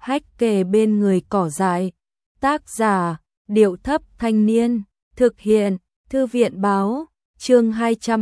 hách kề bên người cỏ dại. Tác giả, Điệu Thấp Thanh Niên, thực hiện, Thư viện Báo, chương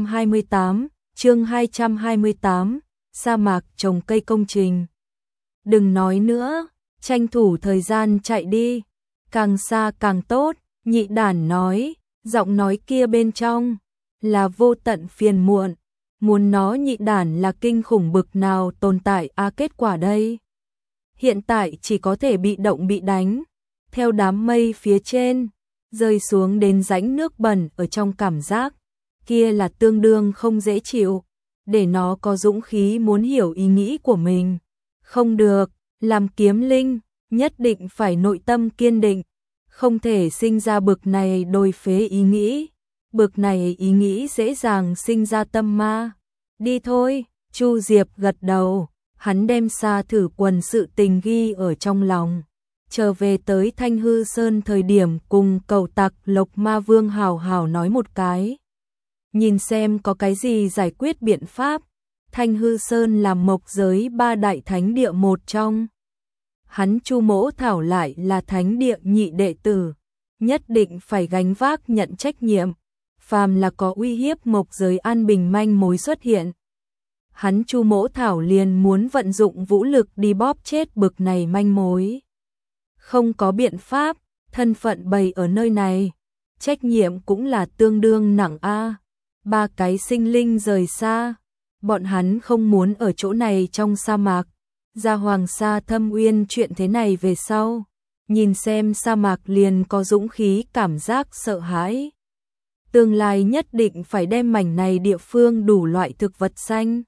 228, sa mạc trồng cây công trình. Đừng nói nữa, tranh thủ thời gian chạy đi, càng xa càng tốt, Nhị Đản nói, giọng nói kia bên trong là vô tận phiền muộn, muốn nói Nhị Đản là kinh khủng bực nào tồn tại kết quả đây. Hiện tại chỉ có thể bị động bị đánh, theo đám mây phía trên, rơi xuống đến rãnh nước bẩn ở trong cảm giác, kia là tương đương không dễ chịu, để nó có dũng khí muốn hiểu ý nghĩ của mình. Không được, làm kiếm linh, nhất định phải nội tâm kiên định, không thể sinh ra bực này đồi phế ý nghĩ, bực này ý nghĩ dễ dàng sinh ra tâm ma. Đi thôi, Chu Diệp gật đầu, hắn đem Sa Thử Quần sự tình ghi ở trong lòng. Trở về tới Thanh Hư Sơn thời điểm cùng Cẩu Tặc Lộc Ma Vương hào hào nói một cái. Nhìn xem có cái gì giải quyết biện pháp. Thanh Hư Sơn là mộc giới 3 đại thánh địa một trong. Hắn Chu Mỗ Thảo lại là thánh địa nhị đệ tử, nhất định phải gánh vác nhận trách nhiệm. Phàm là có uy hiếp mộc giới an bình manh mối xuất hiện, hắn Chu Mỗ Thảo liền muốn vận dụng vũ lực đi bóp chết bực này manh mối. Không có biện pháp, thân phận bày ở nơi này, trách nhiệm cũng là tương đương nặng a. 3 cái sinh linh rời xa, bọn hắn không muốn ở chỗ này trong sa mạc. Ra Hoàng Sa Thâm Uyên chuyện thế này về sau, nhìn xem sa mạc liền có dũng khí cảm giác sợ hãi. Tương lai nhất định phải đem mảnh này địa phương đủ loại thực vật xanh.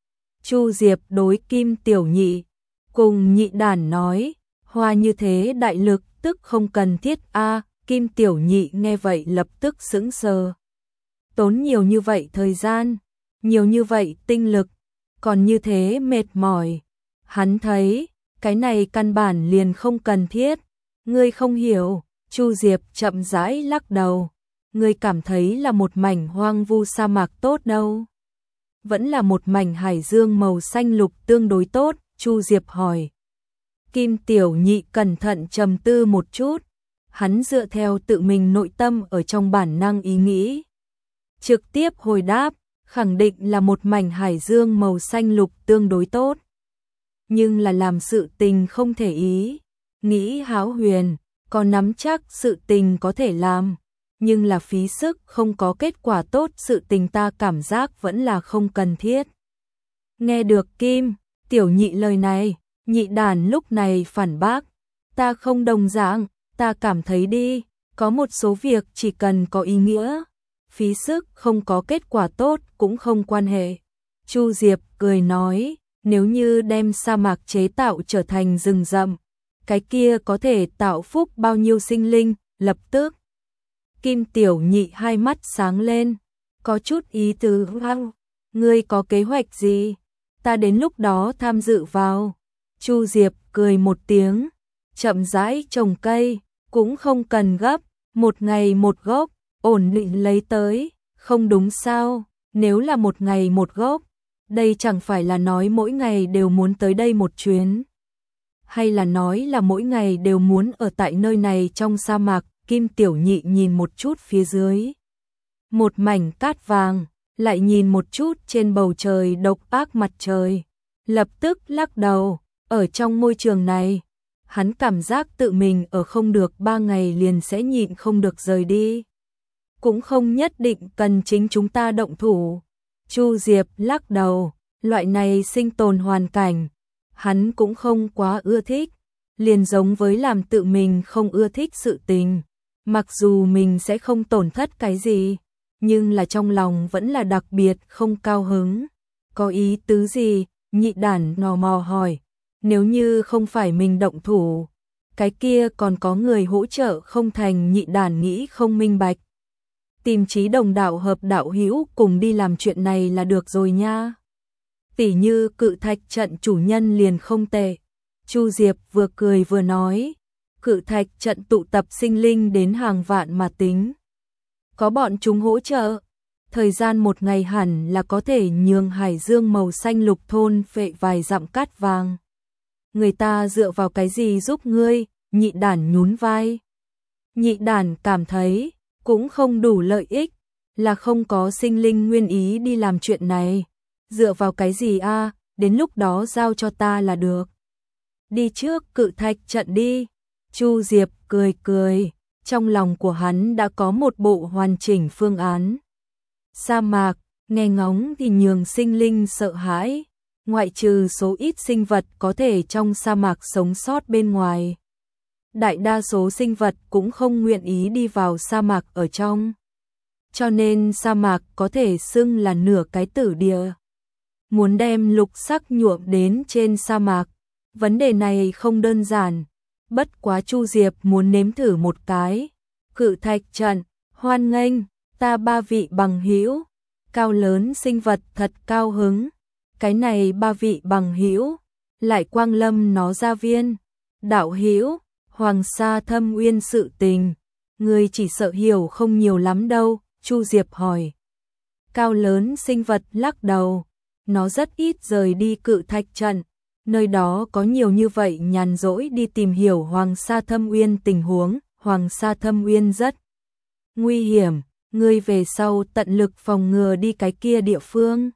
Chu Diệp đối Kim Tiểu Nhị cùng Nhị Đản nói, hoa như thế đại lực tức không cần thiết a. Kim Tiểu Nhị nghe vậy lập tức sững sờ. Tốn nhiều như vậy thời gian, nhiều như vậy tinh lực, còn như thế mệt mỏi. Hắn thấy, cái này căn bản liền không cần thiết. Ngươi không hiểu, Chu Diệp chậm rãi lắc đầu. Ngươi cảm thấy là một mảnh hoang vu sa mạc tốt đâu? Vẫn là một mảnh hải dương màu xanh lục tương đối tốt, Chu Diệp hỏi. Kim Tiểu Nhị cẩn thận trầm tư một chút, hắn dựa theo tự mình nội tâm ở trong bản năng ý nghĩ. Trực tiếp hồi đáp, khẳng định là một mảnh hải dương màu xanh lục tương đối tốt. Nhưng là làm sự tình không thể ý, nghĩ hão huyền, có nắm chắc sự tình có thể làm, nhưng là phí sức không có kết quả tốt sự tình ta cảm giác vẫn là không cần thiết. Nghe được Kim Tiểu Nhị lời này, Nhị Đản lúc này phản bác, ta không đồng dạng, ta cảm thấy đi, có một số việc chỉ cần có ý nghĩa, phí sức không có kết quả tốt cũng không quan hệ. Chu Diệp cười nói, nếu như đem sa mạc chế tạo trở thành rừng rậm, cái kia có thể tạo phúc bao nhiêu sinh linh, lập tức. Kim Tiểu Nhị hai mắt sáng lên, có chút ý tứ. Ngươi có kế hoạch gì? Ta đến lúc đó tham dự vào. Chu Diệp cười một tiếng, chậm rãi trồng cây, cũng không cần gấp, một ngày một gốc, ổn định lấy tới, không đúng sao? Nếu là một ngày một gốc, đây chẳng phải là nói mỗi ngày đều muốn tới đây một chuyến, hay là nói là mỗi ngày đều muốn ở tại nơi này trong sa mạc. Kim Tiểu Nhị nhìn một chút phía dưới, một mảnh cát vàng, lại nhìn một chút trên bầu trời độc ác mặt trời, lập tức lắc đầu. Ở trong môi trường này, hắn cảm giác tự mình ở không được 3 ngày liền sẽ nhịn không được rời đi. Cũng không nhất định cần chính chúng ta động thủ. Chu Diệp lắc đầu, loại này sinh tồn hoàn cảnh, hắn cũng không quá ưa thích, liền giống với làm tự mình không ưa thích sự tình. Mặc dù mình sẽ không tổn thất cái gì, nhưng là trong lòng vẫn là đặc biệt không cao hứng. Có ý tứ gì? Nhị Đản nò mò hỏi. Nếu như không phải mình động thủ, cái kia còn có người hỗ trợ không thành? Nhị Đản nghĩ không minh bạch. Tìm chí đồng đạo hợp đạo hữu cùng đi làm chuyện này là được rồi nha. Tỉ như Cự Thạch trận chủ nhân liền không tệ. Chu Diệp vừa cười vừa nói. Cự Thạch trận tụ tập sinh linh đến hàng vạn mà tính. Có bọn chúng hỗ trợ, thời gian một ngày hẳn là có thể nhường hải dương màu xanh lục thôn phệ vài dặm cát vàng. người ta dựa vào cái gì giúp ngươi? Nhị đản nhún vai. Nhị đản cảm thấy cũng không đủ lợi ích, là không có sinh linh nguyên ý đi làm chuyện này. Dựa vào cái gì a? Đến lúc đó giao cho ta là được. Đi trước cự thạch trận đi. Chu Diệp cười cười, trong lòng của hắn đã có một bộ hoàn chỉnh phương án. Sa mạc, nghe ngóng thì nhường sinh linh sợ hãi, ngoại trừ số ít sinh vật có thể trong sa mạc sống sót bên ngoài. Đại đa số sinh vật cũng không nguyện ý đi vào sa mạc ở trong. Cho nên sa mạc có thể xưng là nửa cái tử địa. Muốn đem lục sắc nhuộm đến trên sa mạc, vấn đề này không đơn giản. Bất quá Chu Diệp muốn nếm thử một cái. Cự thạch trận, hoan nghênh, ta ba vị bằng hữu. Cao lớn sinh vật thật cao hứng. Cái này ba vị bằng hữu lại quang lâm nó gia viên. Đạo hữu, Hoàng Sa Thâm Uyên sự tình, người chỉ sợ hiểu không nhiều lắm đâu. Chu Diệp hỏi. Cao lớn sinh vật lắc đầu, nó rất ít rời đi cự thạch trận, nơi đó có nhiều như vậy nhàn rỗi đi tìm hiểu Hoàng Sa Thâm Uyên tình huống. Hoàng Sa Thâm Uyên rất nguy hiểm, ngươi về sau tận lực phòng ngừa đi cái kia địa phương.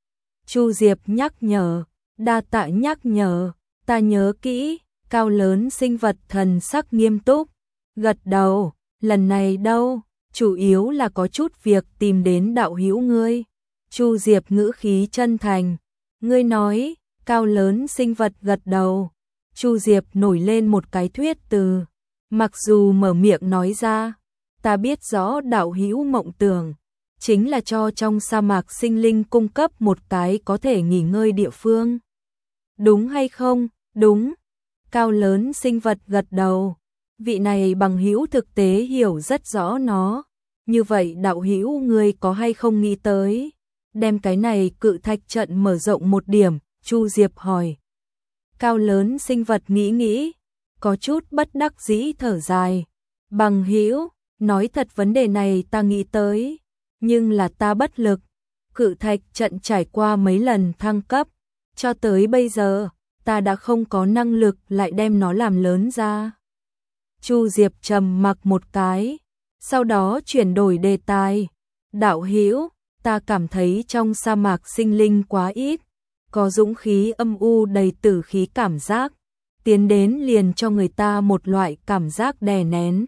Chu Diệp nhắc nhở, đa tạ nhắc nhở, ta nhớ kỹ. Cao lớn sinh vật thần sắc nghiêm túc, gật đầu, lần này đâu, chủ yếu là có chút việc tìm đến đạo hữu ngươi. Chu Diệp ngữ khí chân thành, ngươi nói. Cao lớn sinh vật gật đầu. Chu Diệp nổi lên một cái thuyết từ, mặc dù mở miệng nói ra, ta biết rõ đạo hữu mộng tưởng chính là cho trong sa mạc sinh linh cung cấp một cái có thể nghỉ ngơi địa phương. Đúng hay không? Đúng. Cao lớn sinh vật gật đầu. Vị này bằng hữu thực tế hiểu rất rõ nó. Như vậy đạo hữu ngươi có hay không nghĩ tới đem cái này cự thạch trận mở rộng một điểm? Chu Diệp hỏi. Cao lớn sinh vật nghĩ, có chút bất đắc dĩ thở dài. Bằng hữu, nói thật vấn đề này ta nghĩ tới, nhưng là ta bất lực. Cự thạch trận trải qua mấy lần thăng cấp, cho tới bây giờ, ta đã không có năng lực lại đem nó làm lớn ra. Chu Diệp trầm mặc một cái, sau đó chuyển đổi đề tài. Đạo hữu, ta cảm thấy trong sa mạc sinh linh quá ít, có dũng khí âm u đầy tử khí cảm giác, tiến đến liền cho người ta một loại cảm giác đè nén.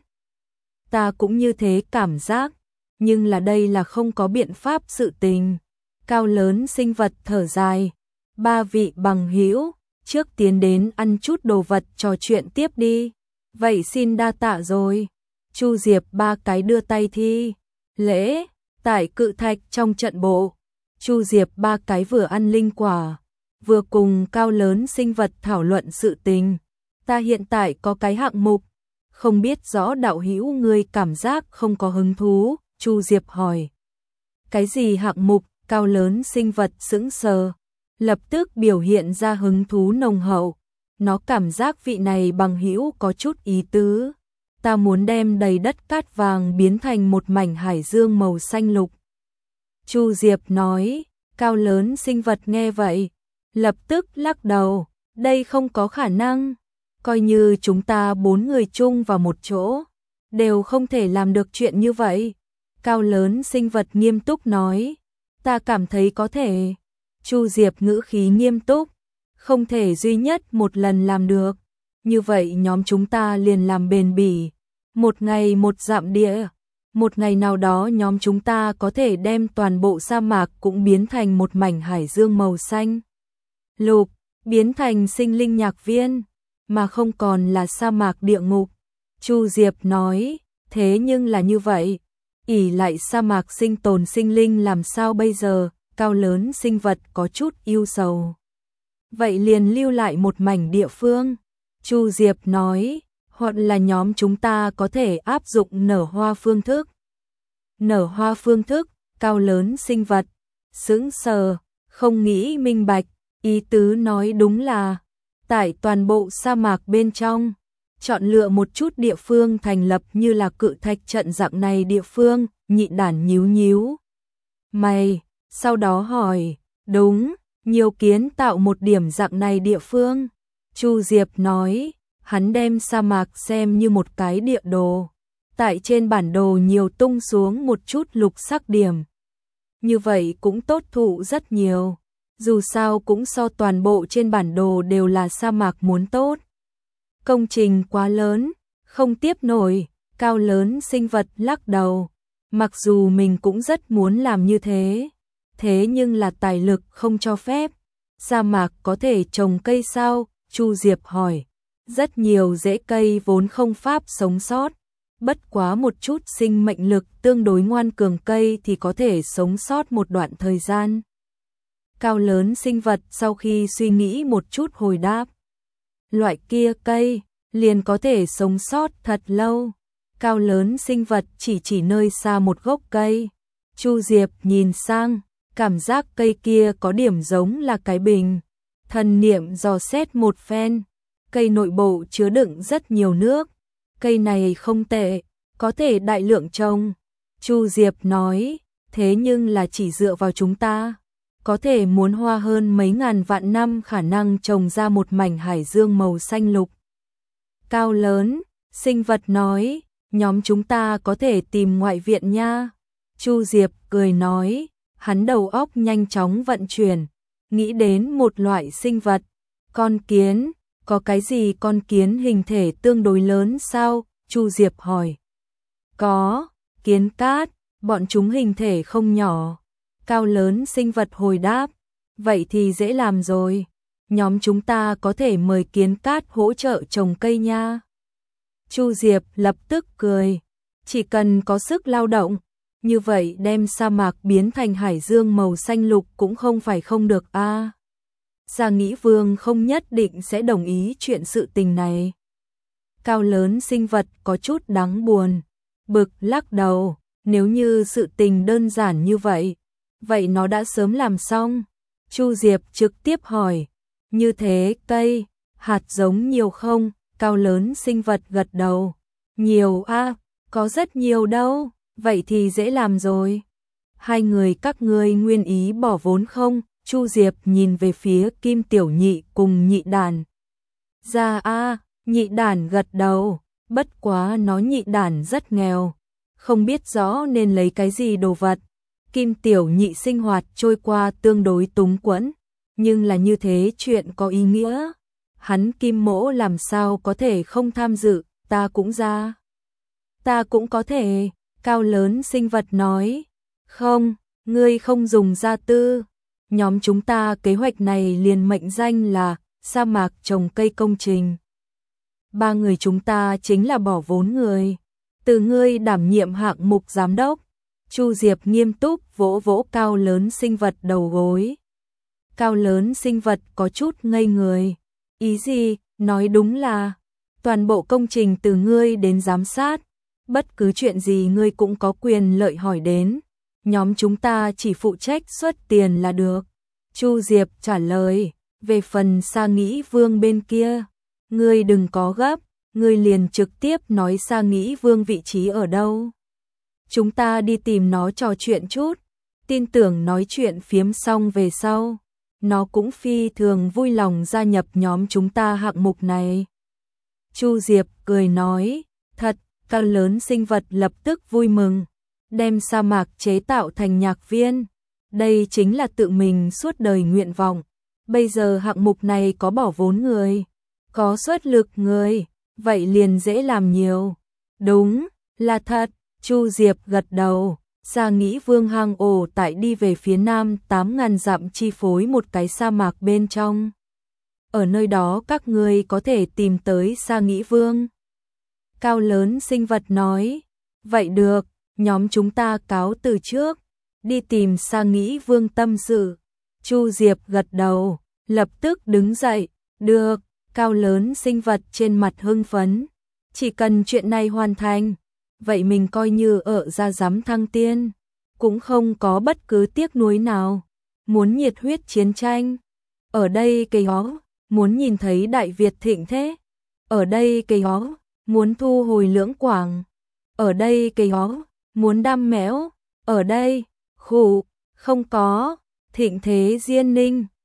Ta cũng như thế cảm giác, nhưng là đây là không có biện pháp sự tình. Cao lớn sinh vật thở dài, ba vị bằng hữu, trước tiến đến ăn chút đồ vật trò chuyện tiếp đi. Vậy xin đa tạ rồi. Chu Diệp ba cái đưa tay thi lễ, tại cự thạch trong trận bộ. Chu Diệp ba cái vừa ăn linh quả, vừa cùng cao lớn sinh vật thảo luận sự tình. Ta hiện tại có cái hạng mục, không biết rõ đạo hữu ngươi cảm giác không có hứng thú. Chu Diệp hỏi. Cái gì hạng mục? Cao lớn sinh vật sững sờ, lập tức biểu hiện ra hứng thú nồng hậu. Nó cảm giác vị này bằng hữu có chút ý tứ. Ta muốn đem đầy đất cát vàng biến thành một mảnh hải dương màu xanh lục. Chu Diệp nói. Cao lớn sinh vật nghe vậy, lập tức lắc đầu. Đây không có khả năng. Coi như chúng ta 4 người chung vào một chỗ, đều không thể làm được chuyện như vậy. Cao lớn sinh vật nghiêm túc nói. Ta cảm thấy có thể. Chu Diệp ngữ khí nghiêm túc. Không thể duy nhất một lần làm được. Như vậy nhóm chúng ta liền làm bền bỉ. Một ngày một dặm địa. Một ngày nào đó nhóm chúng ta có thể đem toàn bộ sa mạc cũng biến thành một mảnh hải dương màu xanh lục, biến thành sinh linh nhạc viên, mà không còn là sa mạc địa ngục. Chu Diệp nói. Thế nhưng là như vậy, ỷ lại sa mạc sinh tồn sinh linh làm sao bây giờ? Cao lớn sinh vật có chút ưu sầu. Vậy liền lưu lại một mảnh địa phương. Chu Diệp nói. Hoặc là nhóm chúng ta có thể áp dụng nở hoa phương thức. Nở hoa phương thức? Cao lớn sinh vật sững sờ, không nghĩ minh bạch. Ý tứ nói đúng là tại toàn bộ sa mạc bên trong, chọn lựa một chút địa phương thành lập như là cự thạch trận dạng này địa phương. Nhị đản nhíu nhíu mày, sau đó hỏi. Đúng, nhiều kiến tạo một điểm dạng này địa phương. Chu Diệp nói, hắn đem sa mạc xem như một cái địa đồ. Tại trên bản đồ nhiều tung xuống một chút lục sắc điểm. Như vậy cũng tốt thụ rất nhiều. Dù sao cũng so toàn bộ trên bản đồ đều là sa mạc muốn tốt. Công trình quá lớn, không tiếp nổi, Cao Lớn Sinh Vật lắc đầu. Mặc dù mình cũng rất muốn làm như thế, thế nhưng là tài lực không cho phép. Sa mạc có thể trồng cây sao? Chu Diệp hỏi. Rất nhiều rễ cây vốn không pháp sống sót. Bất quá một chút sinh mệnh lực tương đối ngoan cường cây thì có thể sống sót một đoạn thời gian. Cao Lớn Sinh Vật sau khi suy nghĩ một chút hồi đáp. Loại kia cây liền có thể sống sót thật lâu. Cao Lớn Sinh Vật chỉ nơi xa một gốc cây. Chu Diệp nhìn sang, cảm giác cây kia có điểm giống là cái bình. Thần niệm dò xét một phen, cây nội bộ chứa đựng rất nhiều nước. Cây này không tệ, có thể đại lượng trồng. Chu Diệp nói, thế nhưng là chỉ dựa vào chúng ta, có thể muốn hoa hơn mấy ngàn vạn năm khả năng trồng ra một mảnh hải dương màu xanh lục. Cao Lớn Sinh Vật nói, nhóm chúng ta có thể tìm ngoại viện nha. Chu Diệp cười nói, hắn đầu óc nhanh chóng vận chuyển, nghĩ đến một loại sinh vật, con kiến. Có cái gì con kiến hình thể tương đối lớn sao? Chu Diệp hỏi. Có, kiến cát, bọn chúng hình thể không nhỏ. Cao Lớn Sinh Vật hồi đáp. Vậy thì dễ làm rồi. Nhóm chúng ta có thể mời kiến cát hỗ trợ trồng cây nha. Chu Diệp lập tức cười. Chỉ cần có sức lao động, như vậy đem sa mạc biến thành hải dương màu xanh lục cũng không phải không được a. Gia Nghĩ Vương không nhất định sẽ đồng ý chuyện sự tình này. Cao Lớn Sinh Vật có chút đáng buồn, bực lắc đầu, nếu như sự tình đơn giản như vậy, vậy nó đã sớm làm xong. Chu Diệp trực tiếp hỏi, như thế cây, hạt giống nhiều không? Cao Lớn Sinh Vật gật đầu, nhiều a, có rất nhiều đâu, vậy thì dễ làm rồi. Hai người các ngươi nguyên ý bỏ vốn không? Chu Diệp nhìn về phía Kim Tiểu Nhị cùng Nhị Đản. Ra a, Nhị Đản gật đầu, bất quá nó Nhị Đản rất nghèo, không biết rõ nên lấy cái gì đồ vật. Kim Tiểu Nhị sinh hoạt trôi qua tương đối túng quẫn, nhưng là như thế chuyện có ý nghĩa. Hắn Kim Mỗ làm sao có thể không tham dự, ta cũng ra. Ta cũng có thể, Cao Lớn Sinh Vật nói. Không, ngươi không dùng gia tư. Nhóm chúng ta kế hoạch này liền mệnh danh là sa mạc trồng cây công trình. Ba người chúng ta chính là bỏ vốn người. Từ ngươi đảm nhiệm hạng mục giám đốc. Chu Diệp nghiêm túc vỗ vỗ Cao Lớn Sinh Vật đầu gối. Cao Lớn Sinh Vật có chút ngây người. Ý gì? Nói đúng là toàn bộ công trình từ ngươi đến giám sát. Bất cứ chuyện gì ngươi cũng có quyền lợi hỏi đến. Nhóm chúng ta chỉ phụ trách xuất tiền là được. Chu Diệp trả lời, về phần Sa Nghĩ Vương bên kia, ngươi đừng có gấp, ngươi liền trực tiếp nói Sa Nghĩ Vương vị trí ở đâu. Chúng ta đi tìm nó trò chuyện chút, tin tưởng nói chuyện phiếm xong về sau, nó cũng phi thường vui lòng gia nhập nhóm chúng ta hạng mục này. Chu Diệp cười nói, thật, Cao Lớn Sinh Vật lập tức vui mừng. Đem sa mạc chế tạo thành nhạc viên. Đây chính là tự mình suốt đời nguyện vọng. Bây giờ hạng mục này có bỏ vốn người, có xuất lực người, vậy liền dễ làm nhiều. Đúng, là thật, Chu Diệp gật đầu. Sa Nghĩ Vương hang ổ tại đi về phía nam 8.000 dặm chi phối một cái sa mạc bên trong. Ở nơi đó các ngươi có thể tìm tới Sa Nghĩ Vương. Cao Lớn Sinh Vật nói, vậy được. Nhóm chúng ta cáo từ trước, đi tìm Sa Nghĩ Vương tâm sự. Chu Diệp gật đầu, lập tức đứng dậy, được. Cao Lớn Sinh Vật trên mặt hưng phấn, chỉ cần chuyện này hoàn thành, vậy mình coi như ở ra giám thăng tiên, cũng không có bất cứ tiếc nuối nào. Muốn nhiệt huyết chiến tranh, ở đây cây ó, muốn nhìn thấy Đại Việt thịnh thế, ở đây cây ó, muốn thu hồi Lưỡng Quảng, ở đây cây ó, muốn đam mẽo, ở đây, khủ, không có, thịnh thế Diên Ninh,